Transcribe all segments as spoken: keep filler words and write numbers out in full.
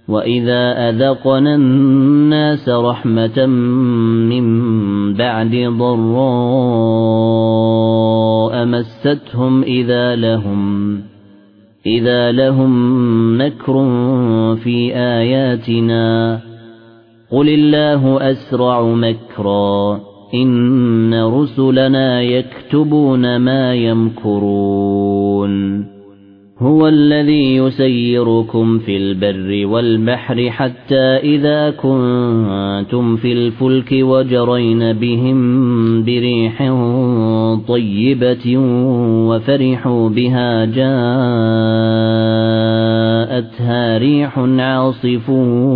وَإِذَا أَذَقْنَا النَّاسَ رَحْمَةً مِّن بَعْدِ ضَرَّاءٍ مَسَّتْهُمْ إِذَا لَهُمْ إِذَا لَهُم مَّكْرٌ فِي آيَاتِنَا قُلِ اللَّهُ أَسْرَعُ مَكْرًا إِنَّ رُسُلَنَا يَكْتُبُونَ مَا يَمْكُرُونَ هُوَ الَّذِي يُسَيِّرُكُمْ فِي الْبَرِّ وَالْبَحْرِ حَتَّى إِذَا كُنتُمْ فِي الْفُلْكِ وَجَرَيْنَ بِهِم بِرِيحٍ طَيِّبَةٍ وَفَرِحُوا بِهَا جَاءَتْهَا رِيحٌ عَاصِفٌ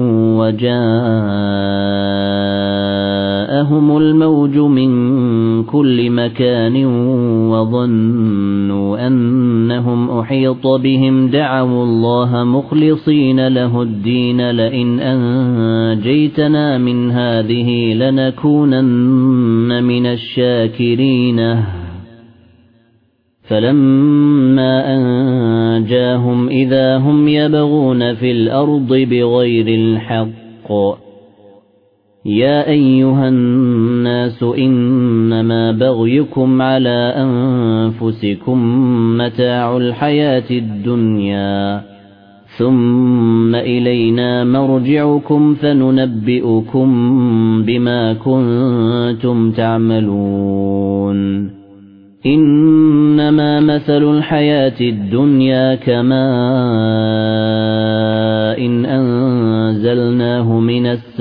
وَجَاءَهُمُ الْمَوْجُ مِنْ كُلِّ مَكَانٍ وَظَنُّوا أَنَّهُمْ أُحِيطَ بِهِمْ دَعَوُا اللَّهَ مُخْلِصِينَ لَهُ الدِّينَ لَئِنْ أَنْجَيْتَنَا مِنْ هَذِهِ لَنَكُونَنَّ مِنَ الشَّاكِرِينَ فَلَمَّا أَنْجَاهُمْ إِذَا هُمْ يَبْغُونَ فِي الْأَرْضِ بِغَيْرِ الْحَقِّ يَا أَيُّهَا النَّاسُ إِنَّمَا بَغْيُكُمْ عَلَى أَنفُسِكُم مَّتَاعُ الْحَيَاةِ الدُّنْيَا ثُمَّ إِلَيْنَا مَرْجِعُكُمْ فَنُنَبِّئُكُم بِمَا كُنتُمْ تَعْمَلُونَ إِنَّمَا مَثَلُ الْحَيَاةِ الدُّنْيَا كَمَاءٍ أَنزَلْنَاهُ مِنَ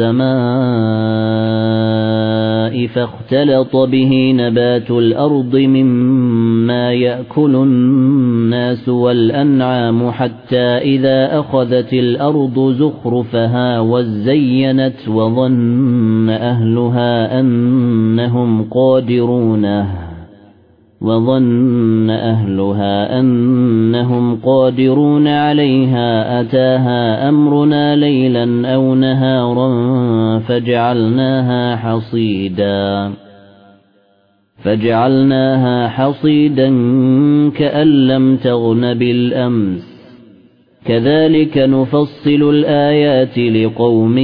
السَّمَاءِ فَاخْتَلَطَ بِهِ نَبَاتُ الْأَرْضِ مِمَّا يَأْكُلُ النَّاسُ وَالْأَنْعَامُ حَتَّى إِذَا أَخَذَتِ الْأَرْضُ زُخْرُفَهَا وَزَيَّنَتْ وَظَنَّ أَهْلُهَا أَنَّهُمْ قَادِرُونَ وَظَنَّ أَهْلُهَا أَنَّهُمْ قَادِرُونَ عَلَيْهَا أَتَاهَا أَمْرُنَا لَيْلًا أَوْ نَهَارًا فَجَعَلْنَاهَا حَصِيدًا فَجَعَلْنَاهَا حَصِيدًا كَأَن لَّمْ تَغْنَ بِالْأَمْسِ كَذَلِكَ نُفَصِّلُ الْآيَاتِ لِقَوْمٍ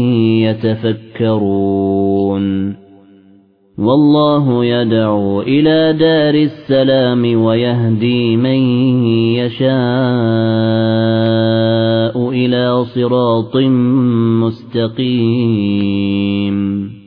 يَتَفَكَّرُونَ وَاللَّهُ يَدْعُو إِلَى دَارِ السَّلَامِ وَيَهْدِي مَن يَشَاءُ إِلَى صِرَاطٍ مُّسْتَقِيمٍ